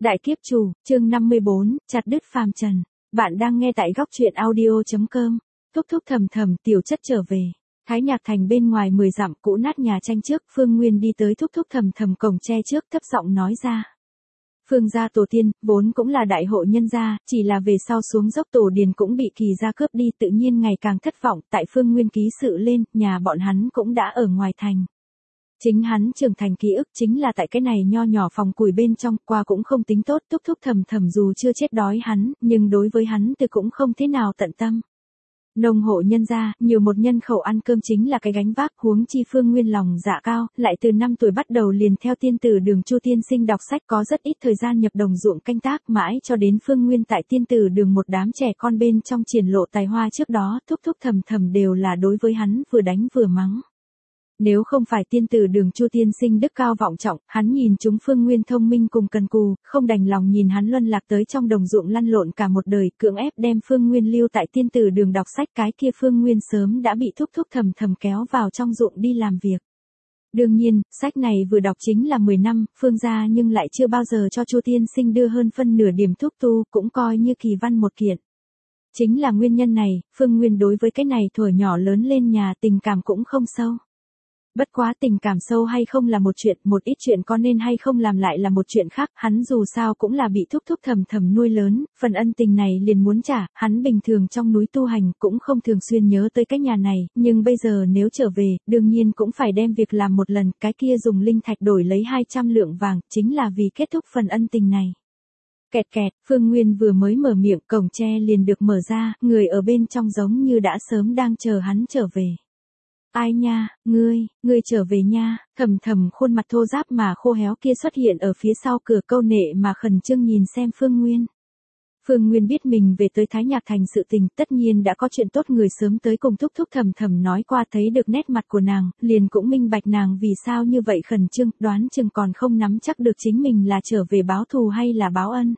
Đại kiếp chủ, chương 54, chặt đứt phàm trần. Bạn đang nghe tại góc truyện audio.com. Thúc thúc thầm thầm tiểu chất trở về. Thái Nhạc Thành bên ngoài 10 dặm cũ nát nhà tranh trước, Phương Nguyên đi tới thúc thúc thầm thầm cổng tre trước thấp giọng nói ra. Phương gia tổ tiên, vốn cũng là đại hộ nhân gia, chỉ là về sau xuống dốc tổ điền cũng bị kỳ gia cướp đi tự nhiên ngày càng thất vọng, tại Phương Nguyên ký sự lên, nhà bọn hắn cũng đã ở ngoài thành. Chính hắn trưởng thành ký ức chính là tại cái này nho nhỏ phòng củi bên trong, qua cũng không tính tốt, thúc thúc thầm thầm dù chưa chết đói hắn, nhưng đối với hắn thì cũng không thế nào tận tâm. Nông hộ nhân gia, nhiều một nhân khẩu ăn cơm chính là cái gánh vác, huống chi Phương Nguyên lòng dạ cao, lại từ 5 tuổi bắt đầu liền theo tiên tử đường Chu tiên sinh đọc sách, có rất ít thời gian nhập đồng ruộng canh tác, mãi cho đến Phương Nguyên tại tiên tử đường một đám trẻ con bên trong triển lộ tài hoa trước đó, thúc thúc thầm thầm đều là đối với hắn vừa đánh vừa mắng. Nếu không phải tiên tử đường Chu tiên sinh đức cao vọng trọng, hắn nhìn chúng Phương Nguyên thông minh cùng cần cù, không đành lòng nhìn hắn luân lạc tới trong đồng ruộng lăn lộn cả một đời, cưỡng ép đem Phương Nguyên lưu tại tiên tử đường đọc sách, cái kia Phương Nguyên sớm đã bị thúc thúc thầm thầm kéo vào trong ruộng đi làm việc. Đương nhiên, sách này vừa đọc chính là 10 năm, Phương gia nhưng lại chưa bao giờ cho Chu tiên sinh đưa hơn phân nửa điểm thuốc tu, cũng coi như kỳ văn một kiện. Chính là nguyên nhân này, Phương Nguyên đối với cái này thuở nhỏ lớn lên nhà tình cảm cũng không sâu. Bất quá tình cảm sâu hay không là một chuyện, một ít chuyện có nên hay không làm lại là một chuyện khác, hắn dù sao cũng là bị thúc thúc thầm thầm nuôi lớn, phần ân tình này liền muốn trả, hắn bình thường trong núi tu hành cũng không thường xuyên nhớ tới cái nhà này, nhưng bây giờ nếu trở về, đương nhiên cũng phải đem việc làm một lần, cái kia dùng linh thạch đổi lấy 200 lượng vàng, chính là vì kết thúc phần ân tình này. Kẹt kẹt, Phương Nguyên vừa mới mở miệng, cổng tre liền được mở ra, người ở bên trong giống như đã sớm đang chờ hắn trở về. Ai nha, ngươi trở về nha, thầm thầm khuôn mặt thô ráp mà khô héo kia xuất hiện ở phía sau cửa, câu nệ mà khẩn trương nhìn xem Phương Nguyên. Phương Nguyên biết mình về tới Thái Nhạc Thành sự tình, tất nhiên đã có chuyện tốt, người sớm tới cùng thúc thúc thầm thầm nói qua, thấy được nét mặt của nàng, liền cũng minh bạch nàng vì sao như vậy khẩn trương, đoán chừng còn không nắm chắc được chính mình là trở về báo thù hay là báo ân.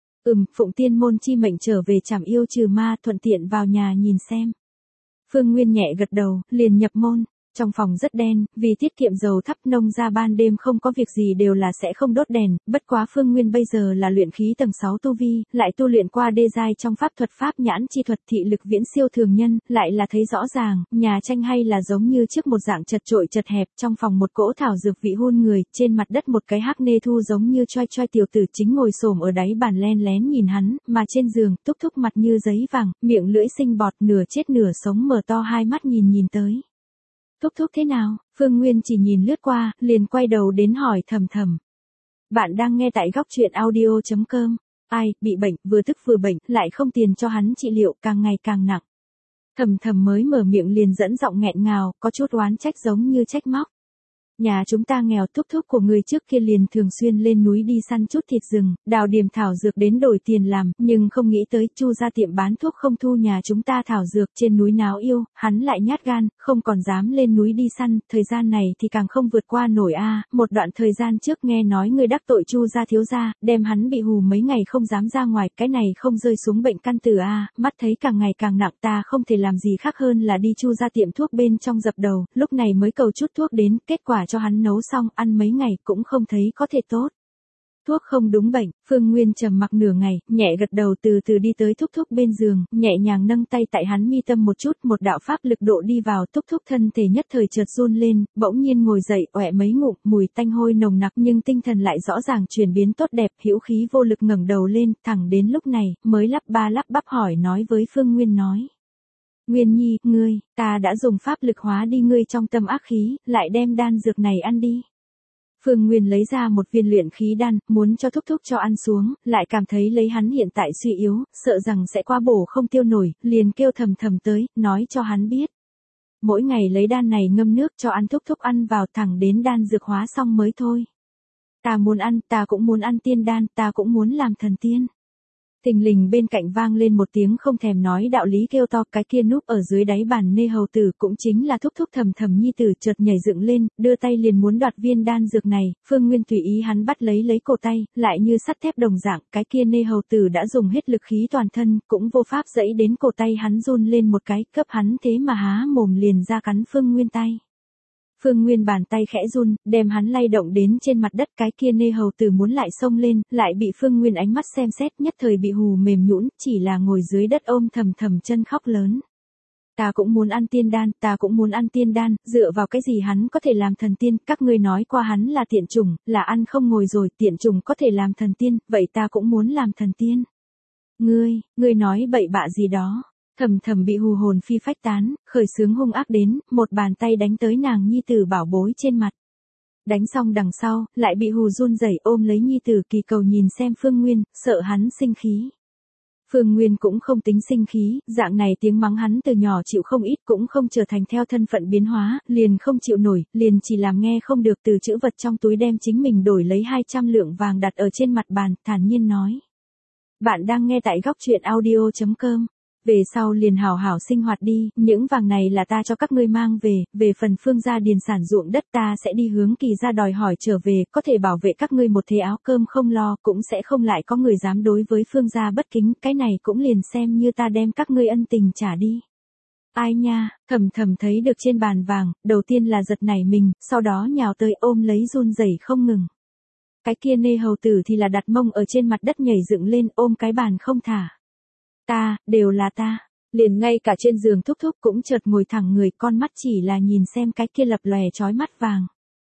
Phụng tiên môn chi mệnh trở về trảm yêu trừ ma, thuận tiện vào nhà nhìn xem. Phương Nguyên nhẹ gật đầu, liền nhập môn. Trong phòng rất đen, vì tiết kiệm dầu thắp, nông gia ban đêm không có việc gì đều là sẽ không đốt đèn, bất quá Phương Nguyên bây giờ là luyện khí tầng 6 tu vi, lại tu luyện qua đê giai trong pháp thuật pháp nhãn chi thuật, thị lực viễn siêu thường nhân, lại là thấy rõ ràng, nhà tranh hay là giống như trước một dạng chật trội chật hẹp, trong phòng một cỗ thảo dược vị hun người, trên mặt đất một cái hắc nê thu giống như choi choi tiểu tử chính ngồi xổm ở đáy bàn len lén nhìn hắn, mà trên giường, thúc thúc mặt như giấy vàng, miệng lưỡi sinh bọt, nửa chết nửa sống mở to hai mắt nhìn tới. Thúc thúc thế nào? Phương Nguyên chỉ nhìn lướt qua, liền quay đầu đến hỏi thầm thầm. Bạn đang nghe tại góc truyện audio.com. Ai, bị bệnh, vừa tức vừa bệnh, lại không tiền cho hắn trị liệu, càng ngày càng nặng. Thầm thầm mới mở miệng liền dẫn giọng nghẹn ngào, có chút oán trách giống như trách móc. Nhà chúng ta nghèo, thúc thúc của người trước kia liền thường xuyên lên núi đi săn chút thịt rừng, đào điểm thảo dược đến đổi tiền làm, nhưng không nghĩ tới Chu ra tiệm bán thuốc không thu nhà chúng ta thảo dược, trên núi náo yêu, hắn lại nhát gan, không còn dám lên núi đi săn, thời gian này thì càng không vượt qua nổi một đoạn thời gian trước nghe nói người đắc tội Chu gia thiếu gia, đem hắn bị hù mấy ngày không dám ra ngoài, cái này không rơi xuống bệnh căn tử mắt thấy càng ngày càng nặng, ta không thể làm gì khác hơn là đi Chu ra tiệm thuốc bên trong dập đầu, lúc này mới cầu chút thuốc đến, kết quả cho hắn nấu xong, ăn mấy ngày cũng không thấy có thể tốt. Thuốc không đúng bệnh, Phương Nguyên trầm mặc nửa ngày, nhẹ gật đầu từ từ đi tới thúc thúc bên giường, nhẹ nhàng nâng tay tại hắn mi tâm một chút, một đạo pháp lực độ đi vào, thúc thúc thân thể nhất thời chợt run lên, bỗng nhiên ngồi dậy, ọe mấy ngụm, mùi tanh hôi nồng nặc nhưng tinh thần lại rõ ràng chuyển biến tốt đẹp, hữu khí vô lực ngẩng đầu lên, thẳng đến lúc này, mới lắp ba lắp bắp hỏi nói với Phương Nguyên nói. Nguyên Nhi, ngươi, ta đã dùng pháp lực hóa đi ngươi trong tâm ác khí, lại đem đan dược này ăn đi. Phương Nguyên lấy ra một viên luyện khí đan, muốn cho thúc thúc cho ăn xuống, lại cảm thấy lấy hắn hiện tại suy yếu, sợ rằng sẽ qua bổ không tiêu nổi, liền kêu thầm thầm tới, nói cho hắn biết. Mỗi ngày lấy đan này ngâm nước cho ăn, thúc thúc ăn vào thẳng đến đan dược hóa xong mới thôi. Ta muốn ăn, ta cũng muốn ăn tiên đan, ta cũng muốn làm thần tiên. Thình lình bên cạnh vang lên một tiếng không thèm nói đạo lý kêu to, cái kia núp ở dưới đáy bàn nê hầu tử cũng chính là thúc thúc thầm thầm nhi tử chợt nhảy dựng lên, đưa tay liền muốn đoạt viên đan dược này, Phương Nguyên tùy ý hắn bắt lấy cổ tay, lại như sắt thép đồng dạng, cái kia nê hầu tử đã dùng hết lực khí toàn thân, cũng vô pháp dẫy đến cổ tay hắn run lên một cái, cấp hắn thế mà há mồm liền ra cắn Phương Nguyên tay. Phương Nguyên bàn tay khẽ run, đem hắn lay động đến trên mặt đất. Cái kia nê hầu tử muốn lại xông lên, lại bị Phương Nguyên ánh mắt xem xét, nhất thời bị hù mềm nhũn, chỉ là ngồi dưới đất ôm thầm thầm chân khóc lớn. Ta cũng muốn ăn tiên đan, ta cũng muốn ăn tiên đan, dựa vào cái gì hắn có thể làm thần tiên, các ngươi nói qua hắn là tiện chủng, là ăn không ngồi rồi, tiện chủng có thể làm thần tiên, vậy ta cũng muốn làm thần tiên. Ngươi nói bậy bạ gì đó. Thầm thầm bị hù hồn phi phách tán, khởi sướng hung ác đến, một bàn tay đánh tới nàng nhi tử bảo bối trên mặt. Đánh xong đằng sau, lại bị hù run rẩy ôm lấy nhi tử kỳ cầu nhìn xem Phương Nguyên, sợ hắn sinh khí. Phương Nguyên cũng không tính sinh khí, dạng này tiếng mắng hắn từ nhỏ chịu không ít cũng không trở thành theo thân phận biến hóa, liền không chịu nổi, liền chỉ làm nghe không được từ chữ vật trong túi đem chính mình đổi lấy 200 lượng vàng đặt ở trên mặt bàn, thản nhiên nói. Bạn đang nghe tại góc truyện audio.com. Về sau liền hảo hảo sinh hoạt đi, những vàng này là ta cho các ngươi mang về phần Phương gia điền sản ruộng đất ta sẽ đi hướng Kỳ gia đòi hỏi trở về, có thể bảo vệ các ngươi một thế áo cơm không lo, cũng sẽ không lại có người dám đối với Phương gia bất kính, cái này cũng liền xem như ta đem các ngươi ân tình trả đi. Ai nha, thầm thầm thấy được trên bàn vàng, đầu tiên là giật nảy mình, sau đó nhào tới ôm lấy run rẩy không ngừng. Cái kia nê hầu tử thì là đặt mông ở trên mặt đất nhảy dựng lên ôm cái bàn không thả. Đều là ta. Liền ngay cả trên giường thúc thúc cũng chợt ngồi thẳng người, con mắt chỉ là nhìn xem cái kia lập lòe chói mắt vàng.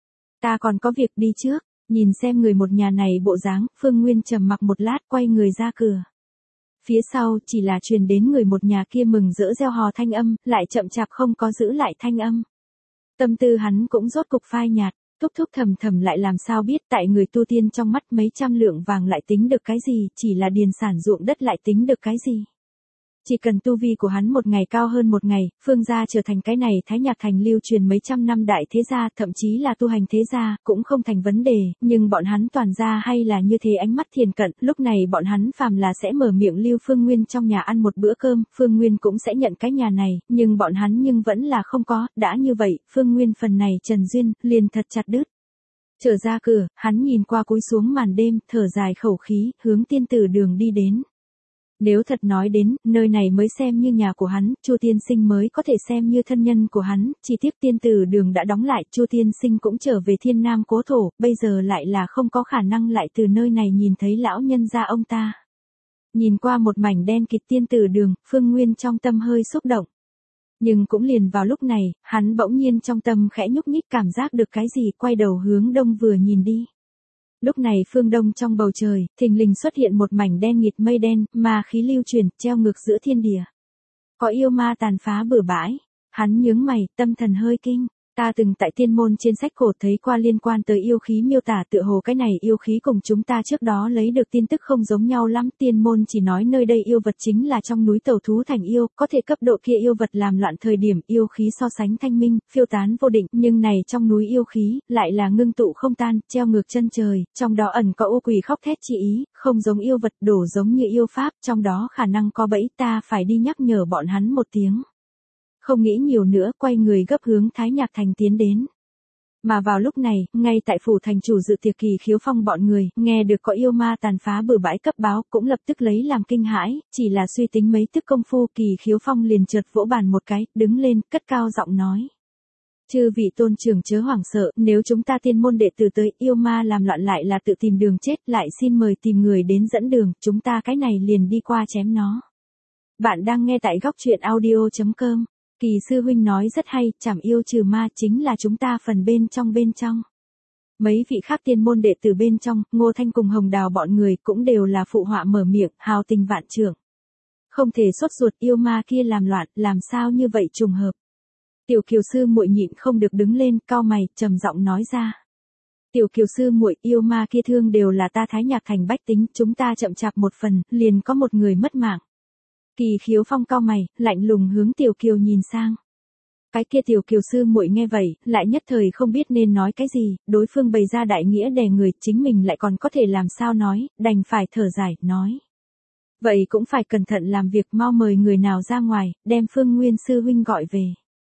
Ta còn có việc đi trước, nhìn xem người một nhà này bộ dáng, Phương Nguyên trầm mặc một lát quay người ra cửa. Phía sau chỉ là truyền đến người một nhà kia mừng rỡ reo hò thanh âm, lại chậm chạp không có giữ lại thanh âm. Tâm tư hắn cũng rốt cục phai nhạt. Thúc thúc thầm thầm lại làm sao biết tại người tu tiên trong mắt mấy trăm lượng vàng lại tính được cái gì, chỉ là điền sản ruộng đất lại tính được cái gì. Chỉ cần tu vi của hắn một ngày cao hơn một ngày, Phương gia trở thành cái này Thái Nhạc Thành lưu truyền mấy trăm năm đại thế gia, thậm chí là tu hành thế gia, cũng không thành vấn đề, nhưng bọn hắn toàn gia hay là như thế ánh mắt thiền cận, lúc này bọn hắn phàm là sẽ mở miệng lưu Phương Nguyên trong nhà ăn một bữa cơm, Phương Nguyên cũng sẽ nhận cái nhà này, nhưng bọn hắn vẫn là không có, đã như vậy, Phương Nguyên phần này trần duyên, liền thật chặt đứt. Trở ra cửa, hắn nhìn qua cúi xuống màn đêm, thở dài khẩu khí, hướng tiên tử đường đi đến. Nếu thật nói đến, nơi này mới xem như nhà của hắn, Chu tiên sinh mới có thể xem như thân nhân của hắn, chỉ tiếc tiên tử đường đã đóng lại, Chu tiên sinh cũng trở về Thiên Nam cố thổ, bây giờ lại là không có khả năng lại từ nơi này nhìn thấy lão nhân gia ông ta. Nhìn qua một mảnh đen kịt tiên tử đường, Phương Nguyên trong tâm hơi xúc động. Nhưng cũng liền vào lúc này, hắn bỗng nhiên trong tâm khẽ nhúc nhích cảm giác được cái gì, quay đầu hướng đông vừa nhìn đi. Lúc này phương đông trong bầu trời, thình lình xuất hiện một mảnh đen nghịt mây đen, ma khí lưu truyền, treo ngược giữa thiên địa. Có yêu ma tàn phá bừa bãi. Hắn nhướng mày, tâm thần hơi kinh. Ta từng tại tiên môn trên sách cổ thấy qua liên quan tới yêu khí miêu tả, tựa hồ cái này yêu khí cùng chúng ta trước đó lấy được tin tức không giống nhau lắm. Tiên môn chỉ nói nơi đây yêu vật chính là trong núi tẩu thú thành yêu, có thể cấp độ kia yêu vật làm loạn thời điểm yêu khí so sánh thanh minh, phiêu tán vô định, nhưng này trong núi yêu khí, lại là ngưng tụ không tan, treo ngược chân trời, trong đó ẩn có ô quỷ khóc thét chi ý, không giống yêu vật, đổ giống như yêu pháp, trong đó khả năng có bẫy, ta phải đi nhắc nhở bọn hắn một tiếng. Không nghĩ nhiều nữa, quay người gấp hướng Thái Nhạc Thành tiến đến. Mà vào lúc này, ngay tại phủ thành chủ dự tiệc Kỳ Khiếu Phong bọn người, nghe được có yêu ma tàn phá bừa bãi cấp báo, cũng lập tức lấy làm kinh hãi, chỉ là suy tính mấy tức công phu, Kỳ Khiếu Phong liền chợt vỗ bàn một cái, đứng lên, cất cao giọng nói. Chư vị tôn trưởng chớ hoảng sợ, nếu chúng ta tiên môn đệ tử tới, yêu ma làm loạn lại là tự tìm đường chết, lại xin mời tìm người đến dẫn đường, chúng ta cái này liền đi qua chém nó. Bạn đang nghe tại góc truyện audio.com. Kỳ sư huynh nói rất hay, chảm yêu trừ ma chính là chúng ta phần bên trong. Mấy vị khác tiên môn đệ tử bên trong, Ngô Thanh cùng Hồng Đào bọn người cũng đều là phụ họa mở miệng, hào tình vạn trượng. Không thể sốt ruột, yêu ma kia làm loạn, làm sao như vậy trùng hợp. Tiểu Kiều sư muội nhịn không được đứng lên, cau mày, trầm giọng nói ra. Tiểu Kiều sư muội, yêu ma kia thương đều là ta Thái Nhạc Thành bách tính, chúng ta chậm chạp một phần, liền có một người mất mạng. Kỳ Khiếu Phong cau mày, lạnh lùng hướng Tiểu Kiều nhìn sang. Cái kia Tiểu Kiều sư muội nghe vậy, lại nhất thời không biết nên nói cái gì, đối phương bày ra đại nghĩa đè người, chính mình lại còn có thể làm sao nói, đành phải thở dài, nói. Vậy cũng phải cẩn thận làm việc, mau mời người nào ra ngoài, đem Phương Nguyên sư huynh gọi về.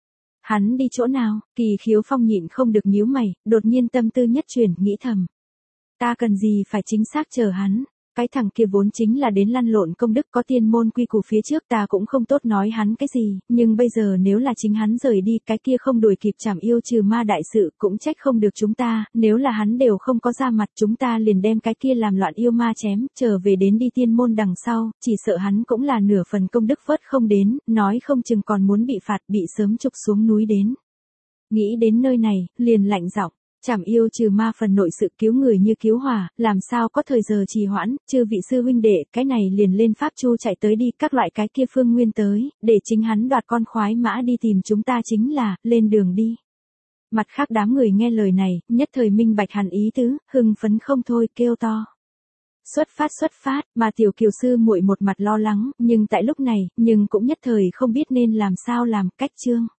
Hắn đi chỗ nào? Kỳ Khiếu Phong nhịn không được nhíu mày, đột nhiên tâm tư nhất chuyển, nghĩ thầm. Ta cần gì phải chính xác chờ hắn. cái thằng kia vốn chính là đến lăn lộn công đức có tiên môn quy củ phía trước, ta cũng không tốt nói hắn cái gì, nhưng bây giờ nếu là chính hắn rời đi, cái kia không đuổi kịp trảm yêu trừ ma đại sự, cũng trách không được chúng ta, nếu là hắn đều không có ra mặt, chúng ta liền đem cái kia làm loạn yêu ma chém, trở về đến đi tiên môn đằng sau, chỉ sợ hắn cũng là nửa phần công đức vớt không đến, nói không chừng còn muốn bị phạt, bị sớm trục xuống núi đến. Nghĩ đến nơi này, liền lạnh giọng. Trảm yêu trừ ma phần nội sự cứu người như cứu hỏa, làm sao có thời giờ trì hoãn, chư vị sư huynh đệ, cái này liền lên pháp chu chạy tới đi, các loại cái kia phương nguyên tới, để chính hắn đoạt con khoái mã đi tìm chúng ta chính là, lên đường đi. Mặt khác đám người nghe lời này, nhất thời minh bạch hẳn ý tứ, hưng phấn không thôi, kêu to. Xuất phát, mà tiểu kiều sư muội một mặt lo lắng, nhưng tại lúc này, nhưng cũng nhất thời không biết nên làm sao làm, cách chương.